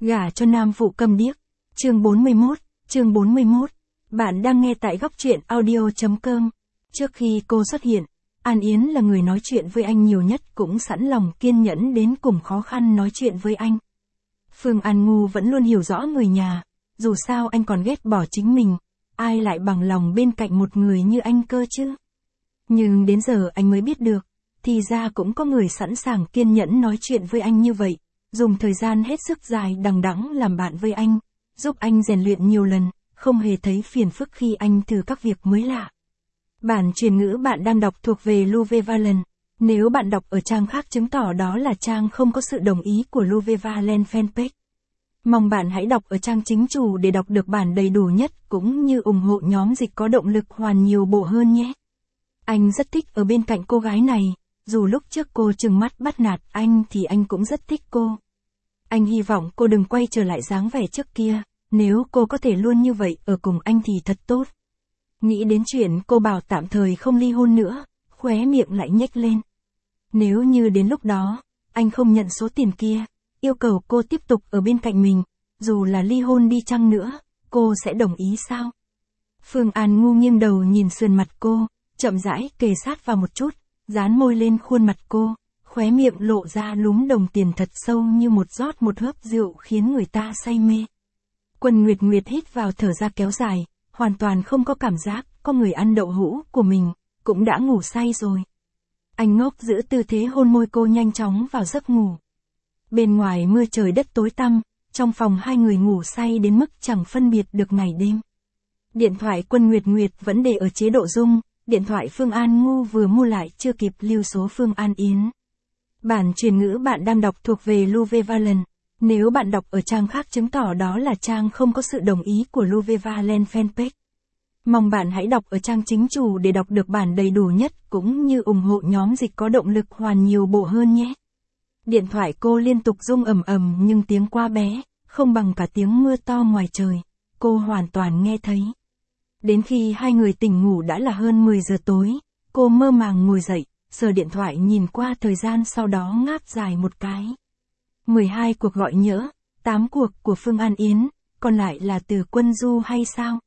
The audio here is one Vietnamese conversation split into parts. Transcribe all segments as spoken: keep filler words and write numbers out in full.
Gả cho nam phụ câm điếc. Chương bốn mươi mốt, chương bốn mươi mốt. Bạn đang nghe tại góc truyện audio chấm com. Trước khi cô xuất hiện, An Yến là người nói chuyện với anh nhiều nhất, cũng sẵn lòng kiên nhẫn đến cùng khó khăn nói chuyện với anh. Phương An Ngu vẫn luôn hiểu rõ người nhà, dù sao anh còn ghét bỏ chính mình, ai lại bằng lòng bên cạnh một người như anh cơ chứ. Nhưng đến giờ anh mới biết được, thì ra cũng có người sẵn sàng kiên nhẫn nói chuyện với anh như vậy, dùng thời gian hết sức dài đằng đẵng làm bạn với anh, giúp anh rèn luyện nhiều lần, không hề thấy phiền phức khi anh thử các việc mới lạ. Bản truyền ngữ bạn đang đọc thuộc về Luvevalent. Nếu bạn đọc ở trang khác chứng tỏ đó là trang không có sự đồng ý của Luvevalent fanpage. Mong bạn hãy đọc ở trang chính chủ để đọc được bản đầy đủ nhất, cũng như ủng hộ nhóm dịch có động lực hoàn nhiều bộ hơn nhé. Anh rất thích ở bên cạnh cô gái này, dù lúc trước cô trừng mắt bắt nạt anh thì anh cũng rất thích cô. Anh hy vọng cô đừng quay trở lại dáng vẻ trước kia, nếu cô có thể luôn như vậy ở cùng anh thì thật tốt. Nghĩ đến chuyện cô bảo tạm thời không ly hôn nữa, khóe miệng lại nhếch lên. Nếu như đến lúc đó, anh không nhận số tiền kia, yêu cầu cô tiếp tục ở bên cạnh mình, dù là ly hôn đi chăng nữa, cô sẽ đồng ý sao? Phương An Ngu nghiêng đầu nhìn sườn mặt cô, chậm rãi kề sát vào một chút, dán môi lên khuôn mặt cô, khóe miệng lộ ra lúm đồng tiền thật sâu như một rót một hớp rượu khiến người ta say mê. Quân Nguyệt Nguyệt hít vào thở ra kéo dài, hoàn toàn không có cảm giác có người ăn đậu hũ của mình, cũng đã ngủ say rồi. Anh ngốc giữ tư thế hôn môi cô nhanh chóng vào giấc ngủ. Bên ngoài mưa trời đất tối tăm, trong phòng hai người ngủ say đến mức chẳng phân biệt được ngày đêm. Điện thoại Quân Nguyệt Nguyệt vẫn để ở chế độ rung, điện thoại Phương An Ngu vừa mua lại chưa kịp lưu số Phương An Yến. Bản truyền ngữ bạn đang đọc thuộc về Luvevalent. Nếu bạn đọc ở trang khác chứng tỏ đó là trang không có sự đồng ý của Luvevalent fanpage. Mong bạn hãy đọc ở trang chính chủ để đọc được bản đầy đủ nhất, cũng như ủng hộ nhóm dịch có động lực hoàn nhiều bộ hơn nhé. Điện thoại cô liên tục rung ầm ầm nhưng tiếng quá bé, không bằng cả tiếng mưa to ngoài trời, cô hoàn toàn nghe thấy. Đến khi hai người tỉnh ngủ đã là hơn mười giờ tối, cô mơ màng ngồi dậy, sờ điện thoại nhìn qua thời gian, sau đó ngáp dài một cái. mười hai cuộc gọi nhỡ, tám cuộc của Phương An Yến, còn lại là từ Quân Du hay sao?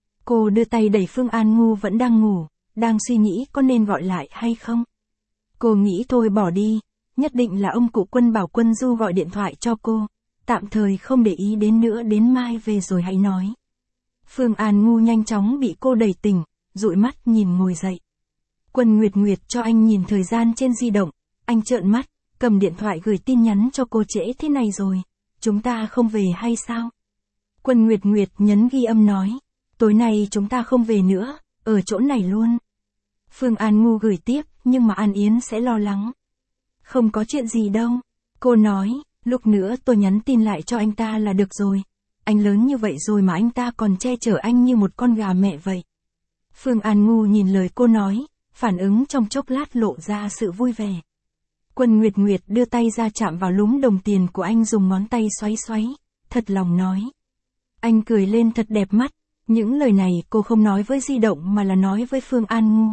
Cô đưa tay đẩy Phương An Ngu vẫn đang ngủ, đang suy nghĩ có nên gọi lại hay không. Cô nghĩ thôi bỏ đi, nhất định là ông cụ Quân bảo Quân Du gọi điện thoại cho cô, tạm thời không để ý đến nữa, đến mai về rồi hãy nói. Phương An Ngu nhanh chóng bị cô đẩy tỉnh, dụi mắt nhìn ngồi dậy. Quân Nguyệt Nguyệt cho anh nhìn thời gian trên di động, anh trợn mắt, cầm điện thoại gửi tin nhắn cho cô: trễ thế này rồi, chúng ta không về hay sao? Quân Nguyệt Nguyệt nhấn ghi âm nói, tối nay chúng ta không về nữa, ở chỗ này luôn. Phương An Ngu gửi tiếp, nhưng mà An Yến sẽ lo lắng. Không có chuyện gì đâu, cô nói, lúc nữa tôi nhắn tin lại cho anh ta là được rồi. Anh lớn như vậy rồi mà anh ta còn che chở anh như một con gà mẹ vậy. Phương An Ngu nhìn lời cô nói, phản ứng trong chốc lát lộ ra sự vui vẻ. Quân Nguyệt Nguyệt đưa tay ra chạm vào lúm đồng tiền của anh, dùng ngón tay xoáy xoáy, thật lòng nói. Anh cười lên thật đẹp mắt, những lời này cô không nói với di động mà là nói với Phương An Ngu.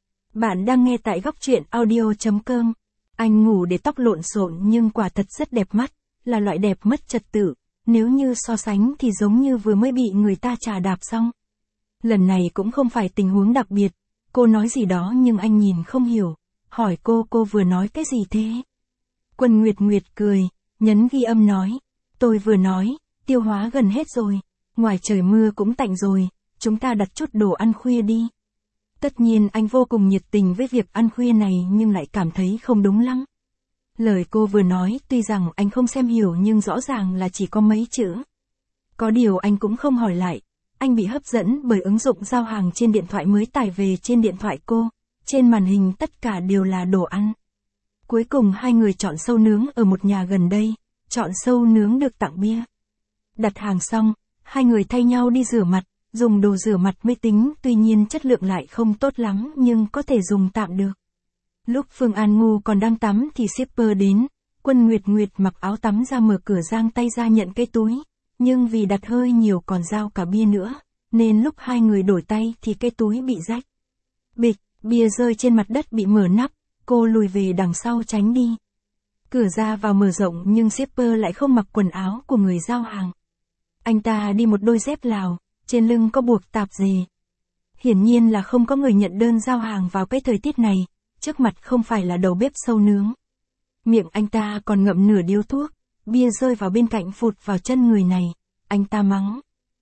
Bạn đang nghe tại góc truyện audio chấm com. Anh ngủ để tóc lộn xộn nhưng quả thật rất đẹp mắt, là loại đẹp mất trật tự, nếu như so sánh thì giống như vừa mới bị người ta chà đạp xong. Lần này cũng không phải tình huống đặc biệt, cô nói gì đó nhưng anh nhìn không hiểu, hỏi cô cô vừa nói cái gì thế? Quân Nguyệt Nguyệt cười, nhấn ghi âm nói, tôi vừa nói, tiêu hóa gần hết rồi, ngoài trời mưa cũng tạnh rồi, chúng ta đặt chút đồ ăn khuya đi. Tất nhiên anh vô cùng nhiệt tình với việc ăn khuya này nhưng lại cảm thấy không đúng lắm. Lời cô vừa nói tuy rằng anh không xem hiểu nhưng rõ ràng là chỉ có mấy chữ. Có điều anh cũng không hỏi lại, anh bị hấp dẫn bởi ứng dụng giao hàng trên điện thoại mới tải về trên điện thoại cô, trên màn hình tất cả đều là đồ ăn. Cuối cùng hai người chọn sâu nướng ở một nhà gần đây, chọn sâu nướng được tặng bia. Đặt hàng xong, hai người thay nhau đi rửa mặt, dùng đồ rửa mặt mới tính, tuy nhiên chất lượng lại không tốt lắm nhưng có thể dùng tạm được. Lúc Phương An Ngu còn đang tắm thì shipper đến, Quân Nguyệt Nguyệt mặc áo tắm ra mở cửa giang tay ra nhận cái túi, nhưng vì đặt hơi nhiều còn giao cả bia nữa, nên lúc hai người đổi tay thì cái túi bị rách. Bịch, bia rơi trên mặt đất bị mở nắp, cô lùi về đằng sau tránh đi. Cửa ra vào mở rộng nhưng shipper lại không mặc quần áo của người giao hàng. Anh ta đi một đôi dép Lào, trên lưng có buộc tạp dề. Hiển nhiên là không có người nhận đơn giao hàng vào cái thời tiết này, trước mặt không phải là đầu bếp sâu nướng. Miệng anh ta còn ngậm nửa điếu thuốc, bia rơi vào bên cạnh phụt vào chân người này, anh ta mắng.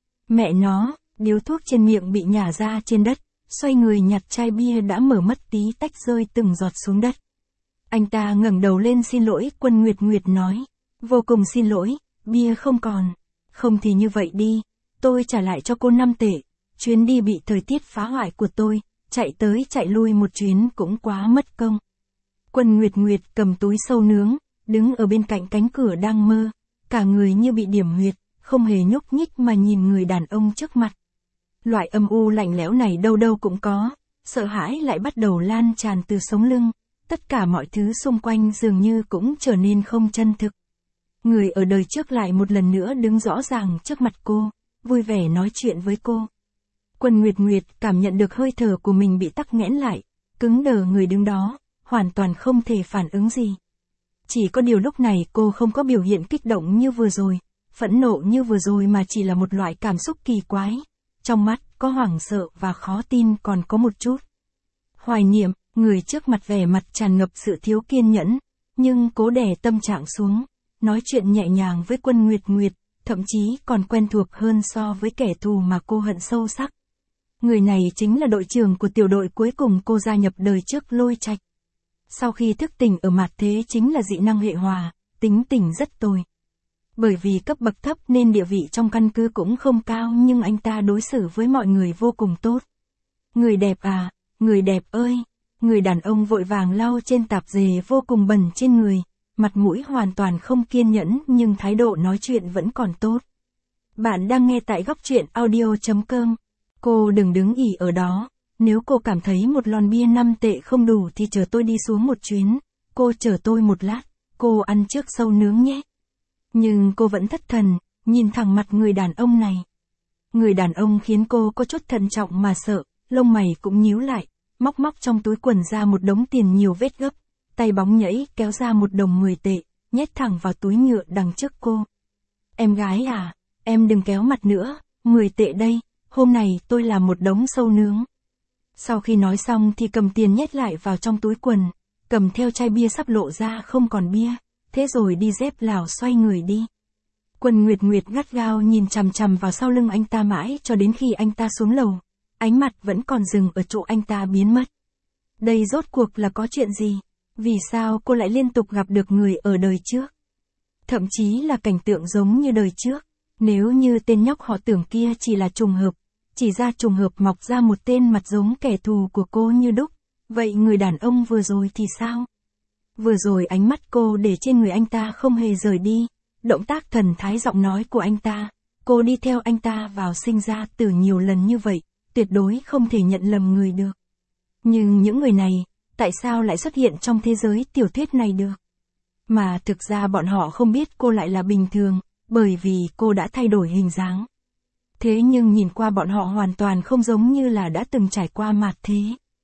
Mẹ nó, điếu thuốc trên miệng bị nhả ra trên đất, xoay người nhặt chai bia đã mở mất tí tách rơi từng giọt xuống đất. Anh ta ngẩng đầu lên xin lỗi, Quân Nguyệt Nguyệt nói. Vô cùng xin lỗi, bia không còn. Không thì như vậy đi, tôi trả lại cho cô năm tệ. Chuyến đi bị thời tiết phá hoại của tôi, chạy tới chạy lui một chuyến cũng quá mất công. Quân Nguyệt Nguyệt cầm túi sâu nướng, đứng ở bên cạnh cánh cửa đang mơ, cả người như bị điểm huyệt, không hề nhúc nhích mà nhìn người đàn ông trước mặt. Loại âm u lạnh lẽo này đâu đâu cũng có, sợ hãi lại bắt đầu lan tràn từ sống lưng, tất cả mọi thứ xung quanh dường như cũng trở nên không chân thực. Người ở đời trước lại một lần nữa đứng rõ ràng trước mặt cô, vui vẻ nói chuyện với cô. Quân Nguyệt Nguyệt cảm nhận được hơi thở của mình bị tắc nghẽn lại, cứng đờ người đứng đó, hoàn toàn không thể phản ứng gì. Chỉ có điều lúc này cô không có biểu hiện kích động như vừa rồi, phẫn nộ như vừa rồi mà chỉ là một loại cảm xúc kỳ quái. Trong mắt có hoảng sợ và khó tin còn có một chút hoài niệm, người trước mặt vẻ mặt tràn ngập sự thiếu kiên nhẫn, nhưng cố đè tâm trạng xuống, nói chuyện nhẹ nhàng với Quân Nguyệt Nguyệt, thậm chí còn quen thuộc hơn so với kẻ thù mà cô hận sâu sắc. Người này chính là đội trưởng của tiểu đội cuối cùng cô gia nhập đời trước, Lôi Trạch. Sau khi thức tỉnh ở mặt thế chính là dị năng hệ hòa, tính tình rất tồi. Bởi vì cấp bậc thấp nên địa vị trong căn cứ cũng không cao, nhưng anh ta đối xử với mọi người vô cùng tốt. Người đẹp à, người đẹp ơi, người đàn ông vội vàng lau trên tạp dề vô cùng bẩn trên người, mặt mũi hoàn toàn không kiên nhẫn nhưng thái độ nói chuyện vẫn còn tốt. Bạn đang nghe tại góc truyện audio chấm com. Cô đừng đứng ỉ ở đó, nếu cô cảm thấy một lon bia năm tệ không đủ thì chờ tôi đi xuống một chuyến, cô chờ tôi một lát, cô ăn trước sâu nướng nhé. Nhưng cô vẫn thất thần, nhìn thẳng mặt người đàn ông này. Người đàn ông khiến cô có chút thận trọng mà sợ, lông mày cũng nhíu lại, móc móc trong túi quần ra một đống tiền nhiều vết gấp, tay bóng nhảy kéo ra một đồng mười tệ, nhét thẳng vào túi nhựa đằng trước cô. Em gái à, em đừng kéo mặt nữa, mười tệ đây, hôm nay tôi làm một đống sâu nướng. Sau khi nói xong thì cầm tiền nhét lại vào trong túi quần, cầm theo chai bia sắp lộ ra không còn bia, thế rồi đi dép Lào xoay người đi. Quân Nguyệt Nguyệt gắt gao nhìn chằm chằm vào sau lưng anh ta mãi cho đến khi anh ta xuống lầu, ánh mặt vẫn còn dừng ở chỗ anh ta biến mất. Đây rốt cuộc là có chuyện gì? Vì sao cô lại liên tục gặp được người ở đời trước? Thậm chí là cảnh tượng giống như đời trước, nếu như tên nhóc họ Tưởng kia chỉ là trùng hợp, chỉ ra trùng hợp mọc ra một tên mặt giống kẻ thù của cô như đúc, vậy người đàn ông vừa rồi thì sao? Vừa rồi ánh mắt cô để trên người anh ta không hề rời đi, động tác thần thái giọng nói của anh ta, cô đi theo anh ta vào sinh ra từ nhiều lần như vậy, tuyệt đối không thể nhận lầm người được. Nhưng những người này, tại sao lại xuất hiện trong thế giới tiểu thuyết này được? Mà thực ra bọn họ không biết cô lại là bình thường, bởi vì cô đã thay đổi hình dáng. Thế nhưng nhìn qua bọn họ hoàn toàn không giống như là đã từng trải qua mạt thế.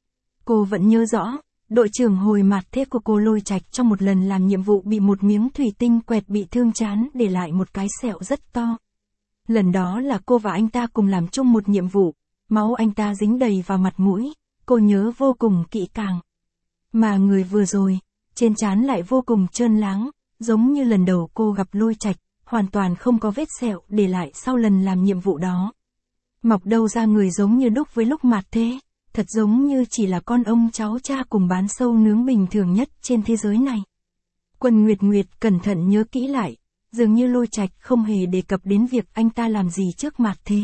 Cô vẫn nhớ rõ, đội trưởng hồi mạt thế của cô Lôi Trạch trong một lần làm nhiệm vụ bị một miếng thủy tinh quẹt bị thương trán để lại một cái sẹo rất to. Lần đó là cô và anh ta cùng làm chung một nhiệm vụ, máu anh ta dính đầy vào mặt mũi, cô nhớ vô cùng kỹ càng. Mà người vừa rồi, trên trán lại vô cùng trơn láng, giống như lần đầu cô gặp Lôi Trạch, hoàn toàn không có vết sẹo để lại sau lần làm nhiệm vụ đó. Mọc đâu ra người giống như đúc với lúc mạt thế, thật giống như chỉ là con ông cháu cha cùng bán sâu nướng bình thường nhất trên thế giới này. Quân Nguyệt Nguyệt cẩn thận nhớ kỹ lại, dường như Lôi Trạch không hề đề cập đến việc anh ta làm gì trước mạt thế.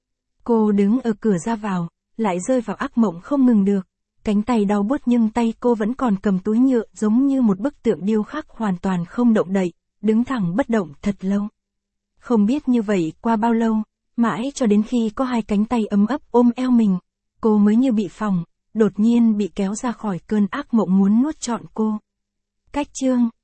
Cô đứng ở cửa ra vào, lại rơi vào ác mộng không ngừng được, cánh tay đau buốt nhưng tay cô vẫn còn cầm túi nhựa giống như một bức tượng điêu khắc hoàn toàn không động đậy, đứng thẳng bất động thật lâu. Không biết như vậy qua bao lâu, mãi cho đến khi có hai cánh tay ấm ấp ôm eo mình, cô mới như bị phỏng, đột nhiên bị kéo ra khỏi cơn ác mộng muốn nuốt trọn cô. Cách chương